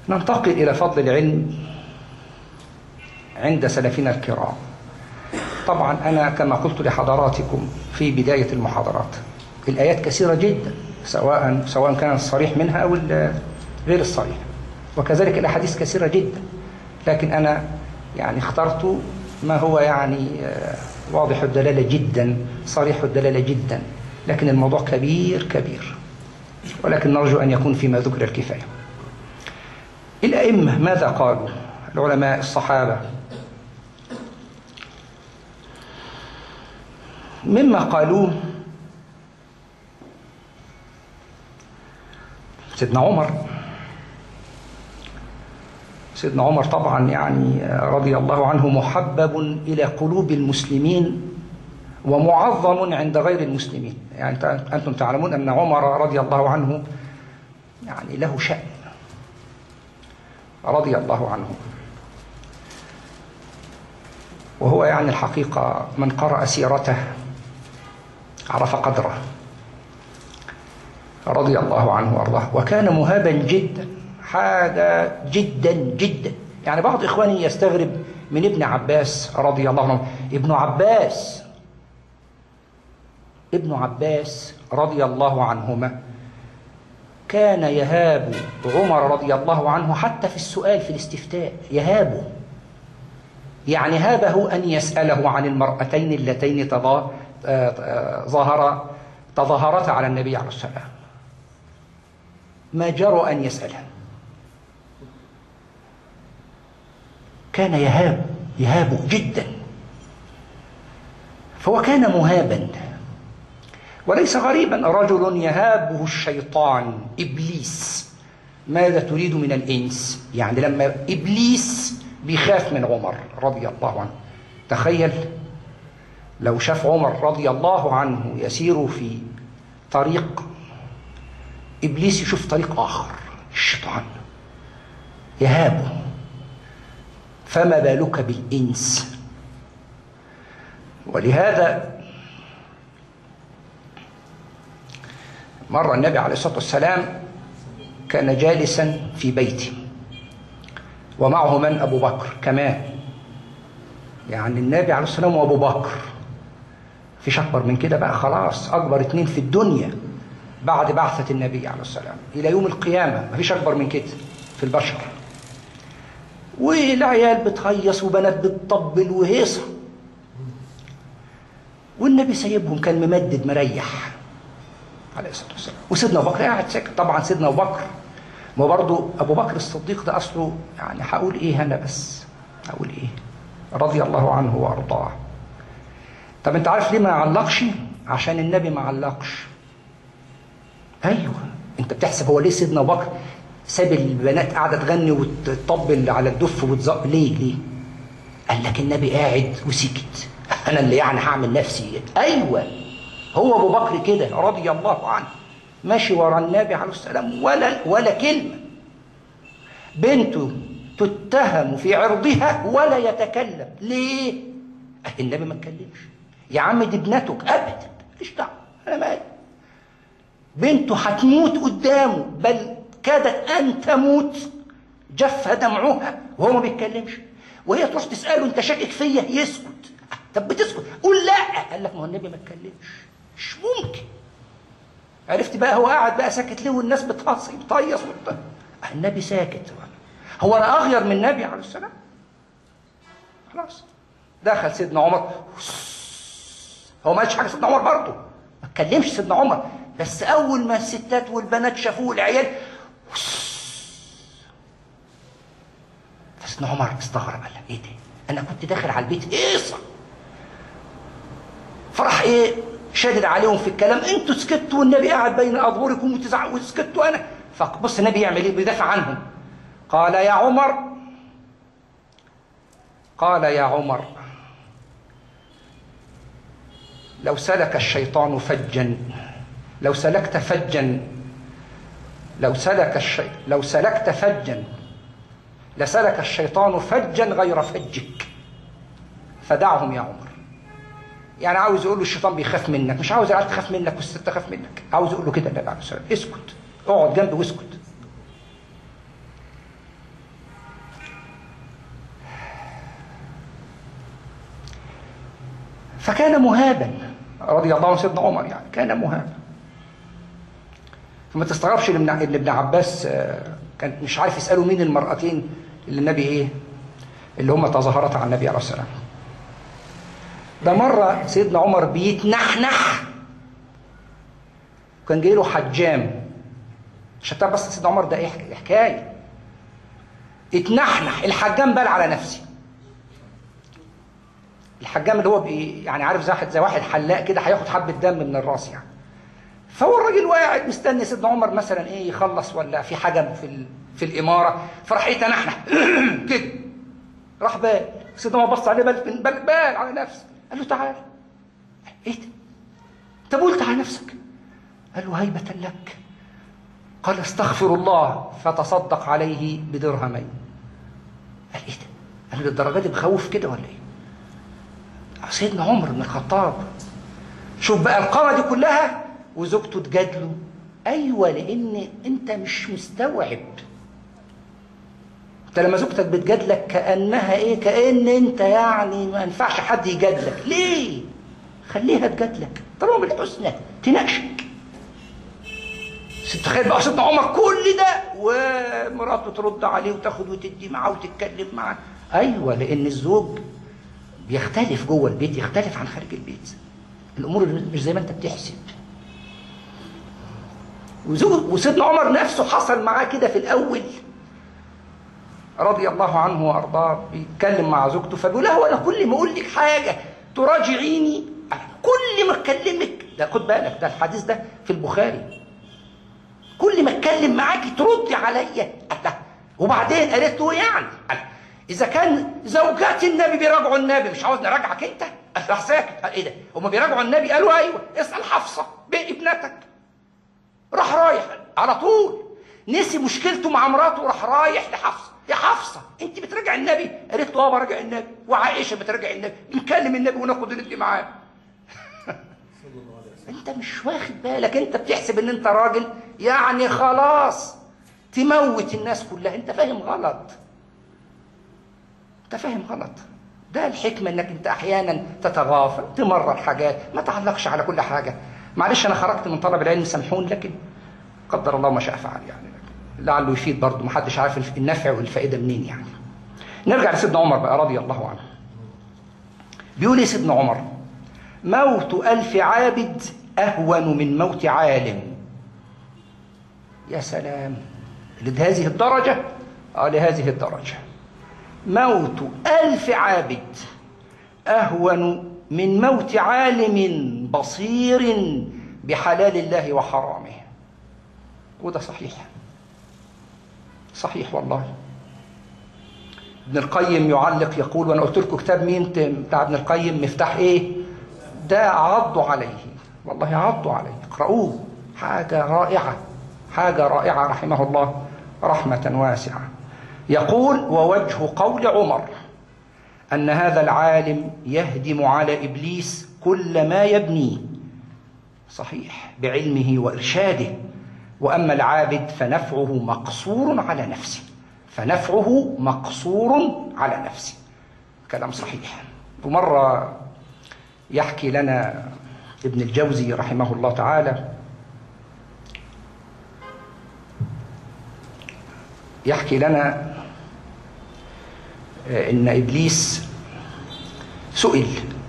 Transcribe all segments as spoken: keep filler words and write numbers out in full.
ننتقل إلى فضل العلم عند سلفنا الكرام. طبعا أنا كما قلت لحضراتكم في بداية المحاضرات، الآيات كثيرة جدا، سواء سواء كان الصريح منها أو غير الصريح، وكذلك الأحاديث كثيرة جدا، لكن أنا يعني اخترت ما هو يعني واضح الدلالة جدا، صريح الدلالة جدا، لكن الموضوع كبير كبير، ولكن نرجو أن يكون فيما ذكر الكفاية. الأئمة ماذا قالوا؟ العلماء الصحابة مما قالوه سيدنا عمر سيدنا عمر طبعا يعني رضي الله عنه محبب إلى قلوب المسلمين ومعظم عند غير المسلمين. يعني أنتم تعلمون أن عمر رضي الله عنه يعني له شأن رضي الله عنه، وهو يعني الحقيقة من قرأ سيرته عرف قدره رضي الله عنه وارضاه، وكان مهابا جدا، حاجة جدا جدا. يعني بعض إخواني يستغرب من ابن عباس رضي الله عنه. ابن عباس ابن عباس رضي الله عنهما كان يهاب عمر رضي الله عنه حتى في السؤال في الاستفتاء، يهابه، يعني هابه أن يسأله عن المرأتين اللتين ظهر تظاهرتا على النبي عليه الصلاة والسلام، ما جرى أن يسألها، كان يهاب يهابه جدا، فهو كان مهابا. وليس غريبا رجل يهابه الشيطان إبليس، ماذا تريد من الإنس؟ يعني لما إبليس بيخاف من عمر رضي الله عنه، تخيل لو شاف عمر رضي الله عنه يسير في طريق، إبليس يشوف طريق آخر، الشيطان يهابه، فما بالك بالإنس؟ ولهذا مر النبي عليه الصلاة والسلام كان جالسا في بيته ومعه من؟ أبو بكر كمان، يعني النبي عليه الصلاة والسلام وأبو بكر، فيش أكبر من كده بقى، خلاص أكبر اتنين في الدنيا بعد بعثة النبي عليه الصلاة والسلام إلى يوم القيامة، مفيش أكبر من كده في البشر، والعيال بتهيص وبنات بتطبل وهيصة، والنبي سايبهم كان ممدد مريح عليه الصلاة والسلام، وسيدنا أبو بكر قاعد ساكت. طبعا سيدنا أبو بكر، ما برضه أبو بكر الصديق ده أصله يعني هقول إيه أنا بس هقول إيه رضي الله عنه وأرضاه. طب أنت عارف ليه ما علقش؟ عشان النبي ما علقش. أيوه، أنت بتحسب هو ليه سيدنا أبو بكر ساب البنات قاعدة تغني وتطبل على الدف وتزق؟ ليه ليه؟ قال لك النبي قاعد وسكت، أنا اللي يعني هعمل نفسي. أيوه، هو أبو بكر كده رضي الله عنه ماشي ورا النبي عليه السلام، ولا ولا كلمة. بنته تتهم في عرضها ولا يتكلم. ليه؟ النبي ما اتكلمش. يا عم دي ابنتك، أبدا ماليش دعوة، أنا مالي. بنته هتموت قدامه، بل كادت أن تموت، جف دمعها وهو ما بيتكلمش، وهي تروح تسأله أنت شاكك فيا؟ يسكت. طب بتسكت؟ قول لا. قال لك ما هو النبي ما اتكلمش، مش ممكن. عرفت بقى هو قاعد بقى ساكت ليه والناس بتهص بتهيص وبتاع؟ النبي ساكت. هو انا اغير من النبي عليه السلام؟ خلاص. دخل سيدنا عمر، هو ما قالش حاجه سيدنا عمر برضه، ما اتكلمش سيدنا عمر، بس اول ما الستات والبنات شافوه العيال، فسيدنا عمر استغرب، قال ايه ده؟ انا كنت داخل على البيت هيصه. فراح ايه شادد عليهم في الكلام، انتوا سكتوا والنبي قاعد بين اظهركم وتزعقوا وسكتوا انا. فبص النبي يعمل ايه؟ بيدافع عنهم. قال يا عمر قال يا عمر لو سلك الشيطان فجا لو سلكت فجا لو سلك الشي... لو سلكت فجا لسلك الشيطان فجا غير فجك، فدعهم يا عمر. يعني عاوز يقول له الشيطان بيخاف منك، مش عاوز العيال تخاف منك والست تخاف منك، عاوز يقول له كده النبي عليه الصلاه والسلام، اسكت، اقعد جنبي واسكت. فكان مهابا رضي الله عنه سيدنا عمر، يعني كان مهابا. فما تستغربش ان ابن عباس كان مش عارف يسألوا مين المرأتين اللي النبي ايه اللي هم تظاهرت على النبي عليه الصلاة والسلام. ده مرة سيدنا عمر بيتنحنح، كان جاي له حجام، مش هتعرف بس سيدنا عمر ده ايه حكايه، اتنحنح الحجام بال على نفسي. الحجام اللي هو بي يعني عارف زي واحد زي واحد حلاق كده هياخد حبه دم من الراس يعني. فهو الراجل قاعد مستني سيدنا عمر مثلا ايه يخلص ولا في حاجه في ال... في الاماره، فراح يتنحنح كده، راح بال سيدنا عمر بص عليه بال بال, بال على نفسه، قال له تعال. ايه ده؟ انت قلت على نفسك؟ قال له هيبه لك. قال استغفر الله فتصدق عليه بدرهمين. قال ايه ده؟ قال له الدرجات دي بخوف كده ولا ايه؟ سيدنا عمر بن الخطاب، شوف بقى القامه دي كلها وزوجته تجادله. ايوه، لان انت مش مستوعب. انت لما زوجتك بتجادلك كانها ايه؟ كان انت يعني ما ينفعش حد يجادلك. ليه؟ خليها تجادلك طالما بالحسنى تناقشك. تخيل بقى سيدنا عمر كل ده ومراته ترد عليه وتاخد وتدي معاه وتتكلم معاه. ايوه، لان الزوج بيختلف جوه البيت، يختلف عن خارج البيت. الامور مش زي ما انت بتحسب. وزوج وسيدنا عمر نفسه حصل معاه كده في الاول رضي الله عنه وارضاه، بيتكلم مع زوجته فبيقول لها وانا كل ما اقول لك حاجه تراجعيني، كل ما اكلمك، ده خد بالك ده الحديث ده في البخاري، كل ما اتكلم معاكي تردي عليا. وبعدين قالت له يعني اذا كان زوجات النبي بيراجعوا النبي مش عاوز نراجعك انت؟ راح ساكت. ايه ده؟ هم بيراجعوا النبي؟ قالوا ايوه، اسال حفصه ابنتك. راح رايح على طول، نسي مشكلته مع مراته وراح رايح لحفصه. يا حفصه انت بتراجع النبي؟ قالت له اه براجع النبي، وعائشه بتراجع النبي، نكلم النبي وناخد ندي معاه. انت مش واخد بالك، انت بتحسب ان انت راجل يعني خلاص تموت الناس كلها. انت فاهم غلط، انت فاهم غلط. ده الحكمة انك انت احيانا تتغافل، تمرر حاجات، ما تعلقش على كل حاجة. معلش انا خرجت من طلب العلم سامحون، لكن قدر الله ما شاء فعل يعني، لعله يفيد برضه، ما حدش عارف النفع والفائدة منين يعني. نرجع لسيدنا عمر بقى رضي الله عنه. بيقول ايه سيدنا عمر؟ موت ألف عابد أهون من موت عالم. يا سلام، لهذه الدرجة؟ آه لهذه الدرجة. موت ألف عابد أهون من موت عالم بصير بحلال الله وحرامه. وده صحيح، صحيح والله. ابن القيم يعلق يقول، وانا قلت لكم كتاب مين بتاع ابن القيم، مفتاح ايه ده؟ عضوا عليه والله، عضوا عليه، اقرأوه، حاجة رائعة، حاجة رائعة رحمه الله رحمة واسعة. يقول ووجه قول عمر أن هذا العالم يهدم على إبليس كل ما يبنيه، صحيح، بعلمه وإرشاده. وأما العابد فنفعه مقصور على نفسه، فنفعه مقصور على نفسه. كلام صحيح. ومرة يحكي لنا ابن الجوزي رحمه الله تعالى، يحكي لنا إن إبليس سئل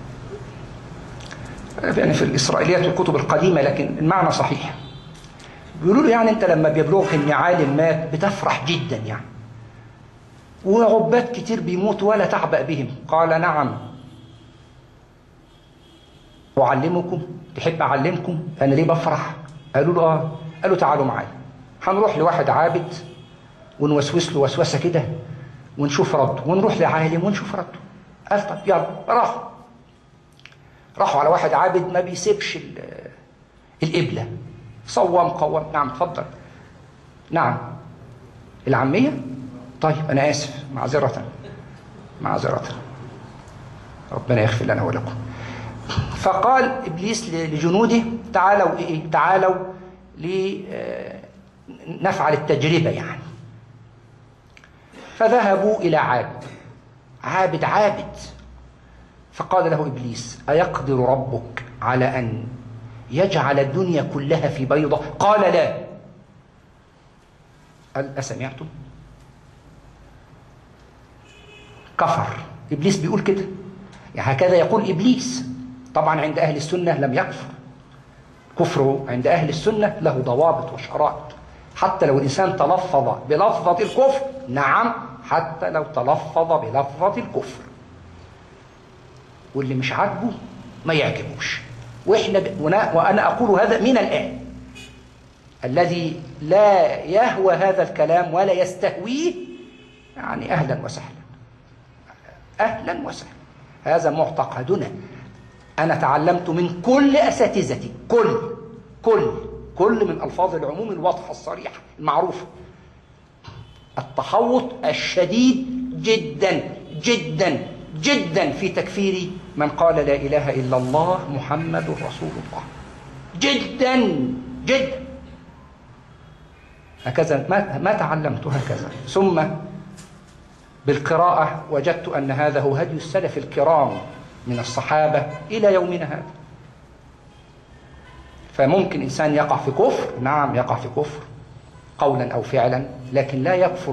يعني في الإسرائيليات والكتب القديمة، لكن المعنى صحيح. بيقولوا له يعني أنت لما بيبلغك إن عالم مات بتفرح جدا يعني، وعباد كتير بيموتوا ولا تعبأ بهم؟ قال نعم. أعلمكم؟ تحب أعلمكم أنا ليه بفرح؟ قالوا له آه. قالوا تعالوا معايا، هنروح لواحد عابد ونوسوس له وسوسة كده ونشوف رده، ونروح لعالم ونشوف رده. قال طب يلا. راحوا راحوا على واحد عابد ما بيسيبش القبلة، صوم قوام. نعم اتفضل. نعم العامية؟ طيب أنا آسف، معذرة معذرة، ربنا يغفر لنا ولكم. فقال إبليس لجنوده تعالوا إيه؟ تعالوا لنفعل التجربة يعني. فذهبوا إلى عابد، عابد عابد، فقال له إبليس: أيقدر ربك على أن يجعل الدنيا كلها في بيضة؟ قال: لا. قال: أسمعتم؟ كفر. إبليس بيقول كده، يعني هكذا يقول إبليس. طبعا عند أهل السنة لم يكفر. كفره عند أهل السنة له ضوابط وشرائط، حتى لو الإنسان تلفظ بلفظة الكفر. نعم، حتى لو تلفظ بلفظة الكفر، واللي مش عاجبه ما يعجبوش. وإحنا ب... وأنا أقول هذا من الآن. الذي لا يهوى هذا الكلام ولا يستهويه، يعني أهلا وسهلا، أهلا وسهلا. هذا معتقدنا. أنا تعلمت من كل أساتذتي، كل كل كل من ألفاظ العموم الواضحة الصريحة المعروفة، التحوط الشديد جدا جدا جدا في تكفير من قال لا إله إلا الله محمد رسول الله، جدا جدا. هكذا ما, ما تعلمت هكذا. ثم بالقراءة وجدت أن هذا هو هدي السلف الكرام من الصحابة إلى يومنا هذا. فممكن إنسان يقع في كفر، نعم يقع في كفر قولا أو فعلا، لكن لا يكفر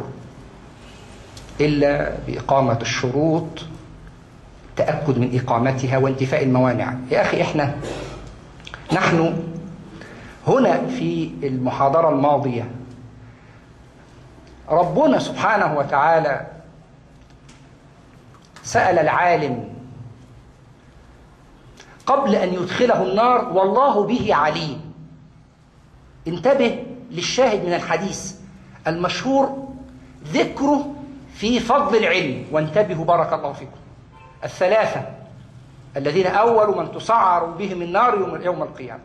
إلا بإقامة الشروط، تأكد من إقامتها وانتفاء الموانع. يا أخي إحنا نحن هنا في المحاضرة الماضية ربنا سبحانه وتعالى سأل العالم قبل أن يدخله النار: والله به عليم. انتبه للشاهد من الحديث المشهور ذكره في فضل العلم. وانتبهوا بارك الله فيكم، الثلاثة الذين أول من تسعر بهم النار يوم, يوم القيامة.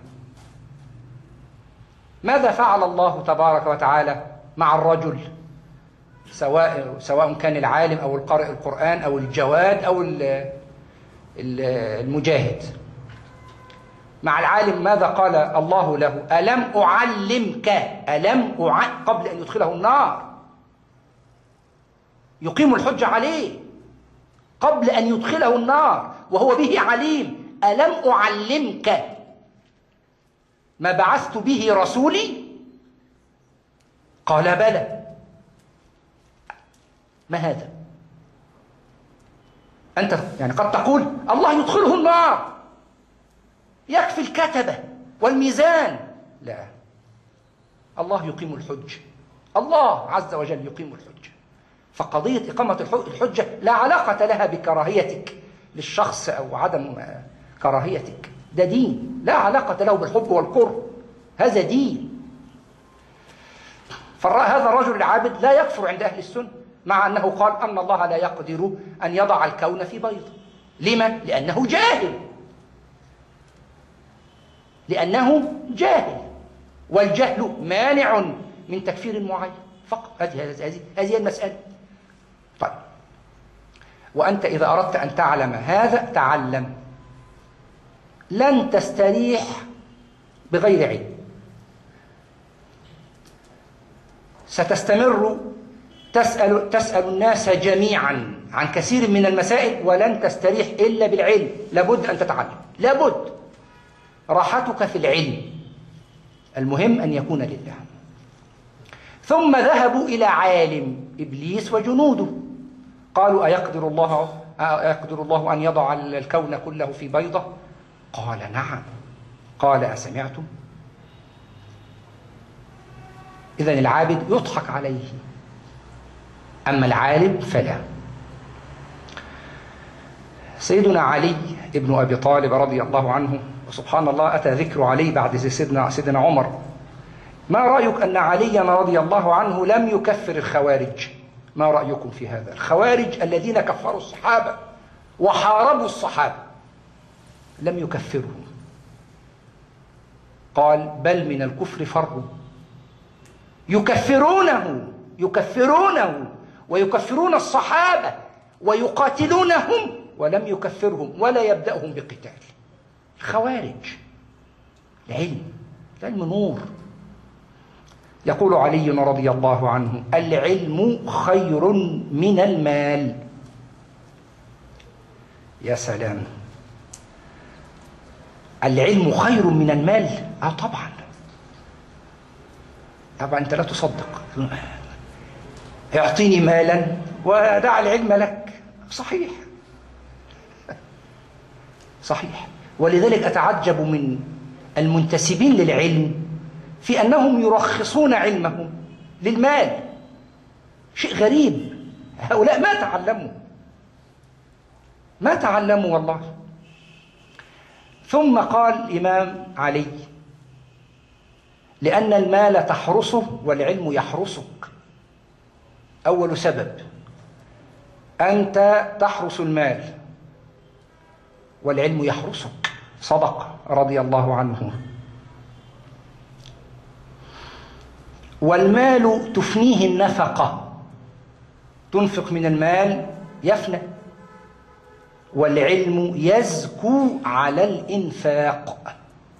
ماذا فعل الله تبارك وتعالى مع الرجل، سواء سواء كان العالم أو القارئ القرآن أو الجواد أو المجاهد؟ مع العالم ماذا قال الله له؟ ألم أعلمك، ألم أع... قبل أن يدخله النار يقيم الحجة عليه، قبل أن يدخله النار وهو به عليم: ألم أعلمك ما بعثت به رسولي؟ قال: بلى. ما هذا؟ أنت يعني قد تقول الله يدخله النار، يكفي الكتبة والميزان. لا، الله يقيم الحجة، الله عز وجل يقيم الحجة. فقضية إقامة الحجة لا علاقة لها بكراهيتك للشخص أو عدم كراهيتك، ده دين، لا علاقة له بالحب والكره، هذا دين. فهذا الرجل العابد لا يكفر عند أهل السنة، مع أنه قال أن الله لا يقدر أن يضع الكون في بيض. لما؟ لأنه جاهل، لأنه جاهل، والجهل مانع من تكفير معين فقط. هذه هذه المسألة. طيب، وأنت إذا أردت أن تعلم هذا تعلم، لن تستريح بغير علم. ستستمر تسأل, تسأل الناس جميعا عن كثير من المسائل ولن تستريح إلا بالعلم. لابد أن تتعلم، لابد. راحتك في العلم، المهم أن يكون لله. ثم ذهبوا إلى عالم إبليس وجنوده، قالوا: أيقدر الله أيقدر الله أن يضع الكون كله في بيضة؟ قال: نعم. قال: أسمعتم؟ إذن العابد يضحك عليه، أما العالم فلا. سيدنا علي ابن أبي طالب رضي الله عنه، وسبحان الله أتى ذكر علي بعد سيدنا, سيدنا عمر. ما رأيك أن عليا رضي الله عنه لم يكفر الخوارج؟ ما رأيكم في هذا؟ الخوارج الذين كفروا الصحابة وحاربوا الصحابة لم يكفرهم، قال: بل من الكفر فروا. يكفرونه يكفرونه ويكفرون الصحابة ويقاتلونهم ولم يكفرهم ولا يبدأهم بقتال. الخوارج. العلم، العلم نور. يقول علي رضي الله عنه: العلم خير من المال. يا سلام. العلم خير من المال؟ اه طبعا. طبعا انت لا تصدق. اعطيني مالا ودع العلم لك. صحيح صحيح. ولذلك أتعجب من المنتسبين للعلم في أنهم يرخصون علمهم للمال. شيء غريب. هؤلاء ما تعلموا ما تعلموا والله. ثم قال الإمام علي: لأن المال تحرسه والعلم يحرسك. أول سبب، أنت تحرس المال والعلم يحرسك. صدق رضي الله عنه. والمال تفنيه النفقة، تنفق من المال يفنى. والعلم يزكو على الإنفاق.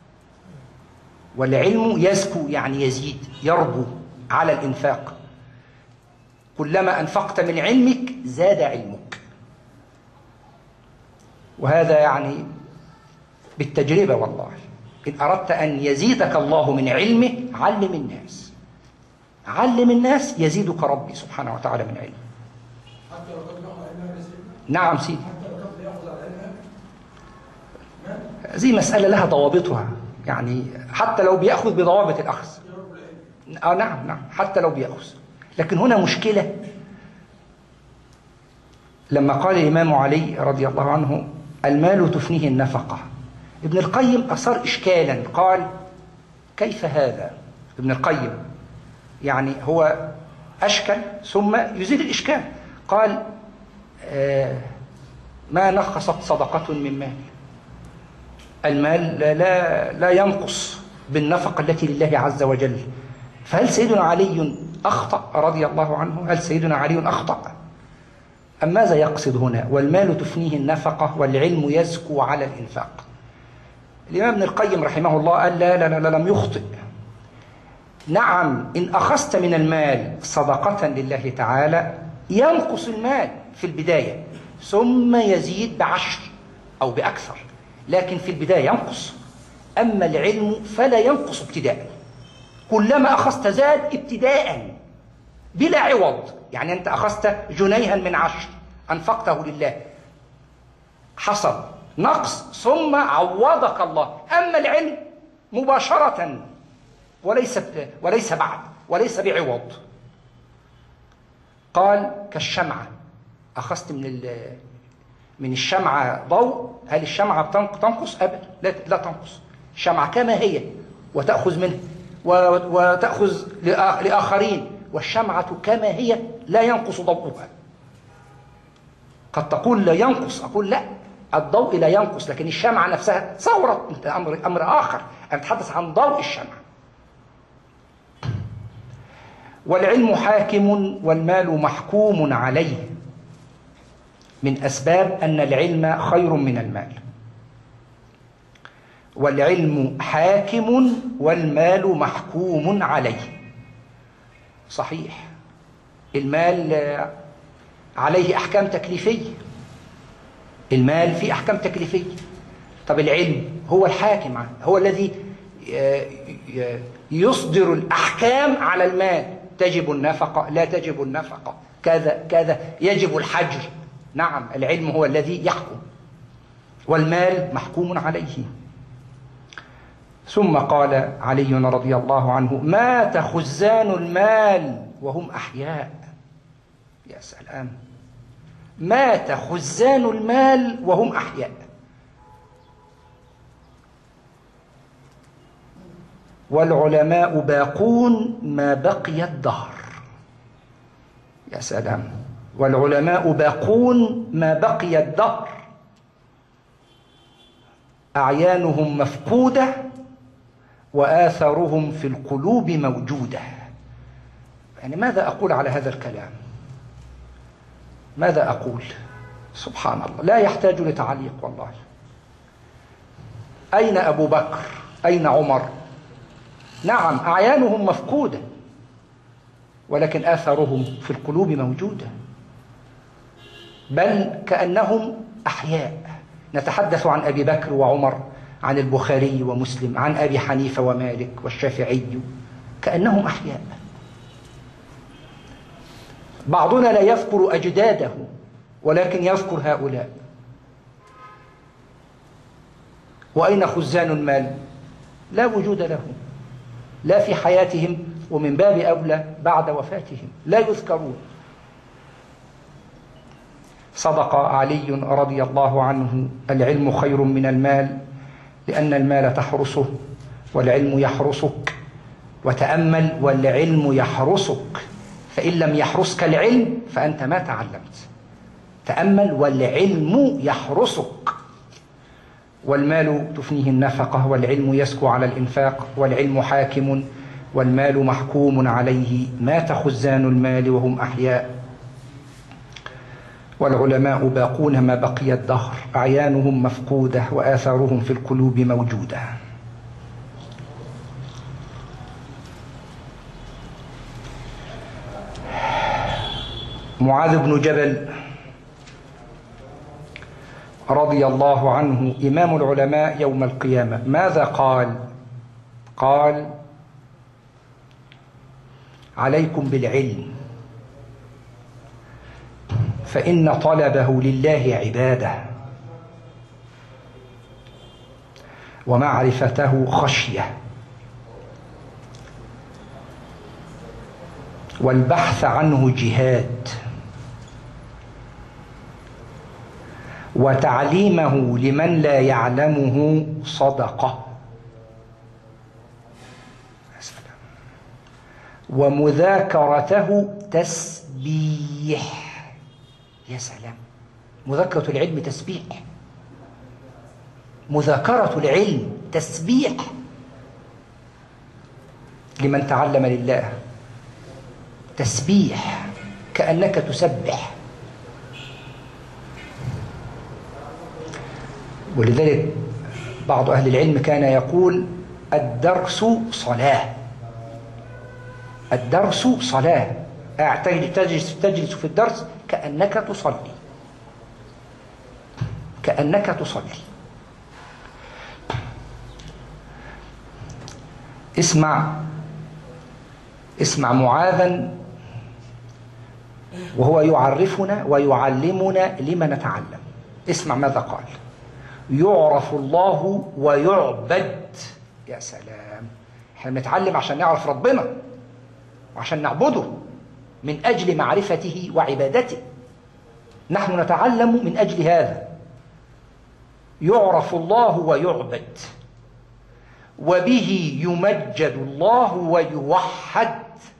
والعلم يزكو يعني يزيد، يربو على الإنفاق. كلما أنفقت من علمك زاد علمك. وهذا يعني بالتجربة والله. إن أردت أن يزيدك الله من علمه علم الناس. علم الناس يزيدك ربي سبحانه وتعالى من علمه. حتى لو كان يأخذ علمها يا سيدي؟ نعم سيدي. حتى لو كان يأخذ على علمها؟ زي مسألة لها ضوابطها، يعني حتى لو بيأخذ بضوابط الأخذ. آه نعم نعم حتى لو بيأخذ. لكن هنا مشكلة. لما قال الإمام علي رضي الله عنه: المال تفنيه النفقة، ابن القيم أثار إشكالا. قال: كيف هذا؟ ابن القيم يعني هو أشكل ثم يزيل الإشكال. قال: آه ما نقصت صدقة من مال. المال لا, لا, لا ينقص بالنفقة التي لله عز وجل. فهل سيدنا علي أخطأ رضي الله عنه؟ هل سيدنا علي أخطأ؟ أم ماذا يقصد هنا؟ والمال تفنيه النفقة والعلم يزكو على الإنفاق. الإمام ابن القيم رحمه الله قال: لا لا لا لم يخطئ. نعم، إن أخذت من المال صدقة لله تعالى ينقص المال في البداية ثم يزيد بعشر أو بأكثر، لكن في البداية ينقص. أما العلم فلا ينقص ابتداء، كلما أخذت زاد ابتداء بلا عوض. يعني أنت أخذت جنيها من عشر أنفقته لله، حصل نقص ثم عوضك الله. أما العلم مباشرة وليس وليس بعد وليس بعوض. قال: كالشمعة، أخذت من من الشمعة ضوء، هل الشمعة تنقص؟ أبدا، لا, لا تنقص. الشمعة كما هي وتأخذ منه وتأخذ لآخرين، والشمعة كما هي لا ينقص ضوءها. قد تقول لا ينقص، أقول لا، الضوء لا ينقص، لكن الشمعة نفسها صورت أمر, أمر آخر. أنا أتحدث عن ضوء الشمعة. والعلم حاكم والمال محكوم عليه، من أسباب أن العلم خير من المال. والعلم حاكم والمال محكوم عليه. صحيح، المال عليه أحكام تكليفية. المال فيه أحكام تكليفية. طب العلم هو الحاكم، هو الذي يصدر الأحكام على المال. تجب النفقة، لا تجب النفقة، كذا كذا، يجب الحجر. نعم، العلم هو الذي يحكم والمال محكوم عليه. ثم قال علي رضي الله عنه: مات خزان المال وهم أحياء. يا سلام، مات خزان المال وهم أحياء. والعلماء باقون ما بقي الدهر. يا سلام، والعلماء باقون ما بقي الدهر. أعيانهم مفقودة وآثارهم في القلوب موجودة. يعني ماذا أقول على هذا الكلام؟ ماذا أقول؟ سبحان الله، لا يحتاج لتعليق والله. أين أبو بكر؟ أين عمر؟ نعم، أعيانهم مفقودة ولكن آثارهم في القلوب موجودة، بل كأنهم أحياء. نتحدث عن أبي بكر وعمر، عن البخاري ومسلم، عن أبي حنيفة ومالك والشافعي، كأنهم أحياء. بعضنا لا يذكر أجداده ولكن يذكر هؤلاء. وأين خزان المال؟ لا وجود لهم، لا في حياتهم، ومن باب أولى بعد وفاتهم لا يذكرون. صدق علي رضي الله عنه: العلم خير من المال، لأن المال تحرسه والعلم يحرسك. وتأمل: والعلم يحرسك، فإن لم يحرسك العلم فأنت ما تعلمت. تأمل: والعلم يحرسك. والمال تفنيه النفقة، والعلم يسكو على الإنفاق، والعلم حاكم والمال محكوم عليه. مات خزان المال وهم أحياء، والعلماء باقون ما بقي الدهر، أعيانهم مفقودة وآثارهم في القلوب موجودة. معاذ بن جبل رضي الله عنه إمام العلماء يوم القيامة، ماذا قال؟ قال: عليكم بالعلم، فإن طلبه لله عبادة، ومعرفته خشية، والبحث عنه جهاد، وتعليمه لمن لا يعلمه صدقة، ومذاكرته تسبيح. يا سلام، مذاكرة العلم تسبيح، مذاكرة العلم تسبيح لمن تعلم لله. تسبيح كأنك تسبح. ولذلك بعض أهل العلم كان يقول: الدرس صلاة. الدرس صلاة، تجلس تجلس في الدرس كأنك تصلي، كأنك تصلي. اسمع اسمع معاذا وهو يعرفنا ويعلمنا لما نتعلم. اسمع ماذا قال: يعرف الله ويعبد. يا سلام، احنا بنتعلم عشان نعرف ربنا وعشان نعبده، من أجل معرفته وعبادته. نحن نتعلم من أجل هذا. يعرف الله ويعبد، وبه يمجد الله ويوحد.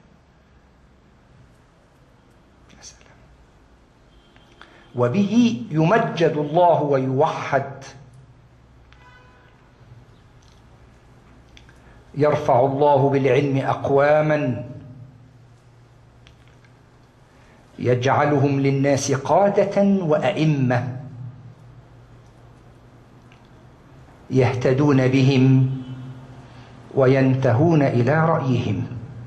يا سلام. وبه يمجد الله ويوحد. يرفع الله بالعلم أقواما يجعلهم للناس قادة وأئمة يهتدون بهم وينتهون إلى رأيهم.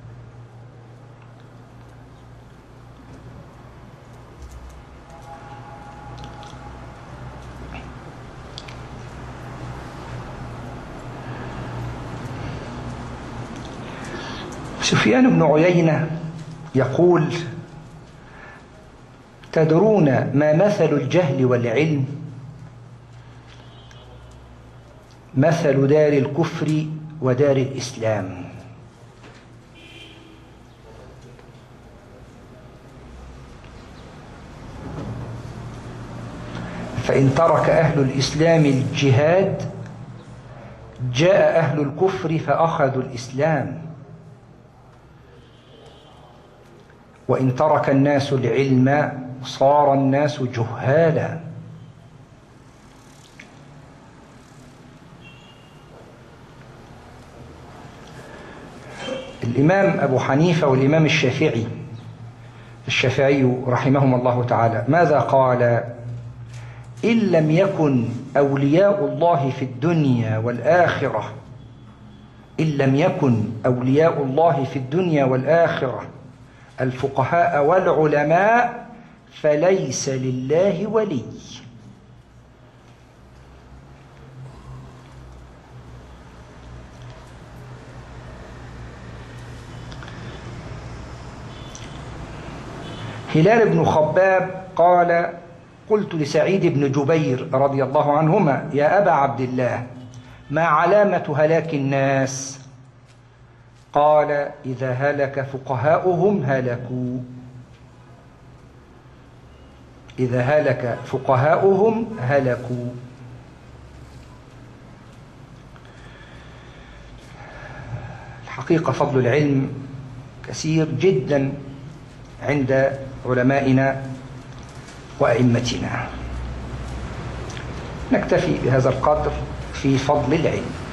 سفيان بن عيينة يقول: تدرون ما مثل الجهل والعلم؟ مثل دار الكفر ودار الإسلام. فإن ترك أهل الإسلام الجهاد جاء أهل الكفر فأخذوا الإسلام، وإن ترك الناس العلم صار الناس جهالا. الإمام أبو حنيفة والإمام الشافعي الشافعي رحمهم الله تعالى ماذا قال؟ إن لم يكن أولياء الله في الدنيا والآخرة إن لم يكن أولياء الله في الدنيا والآخرة الفقهاء والعلماء فليس لله ولي. هلال بن خباب قال: قلت لسعيد بن جبير رضي الله عنهما: يا أبا عبد الله، ما علامة هلاك الناس؟ قال: إذا هلك فقهاؤهم هلكوا. إذا هلك فقهاؤهم هلكوا. الحقيقة فضل العلم كثير جدا عند علمائنا وأئمتنا. نكتفي بهذا القدر في فضل العلم.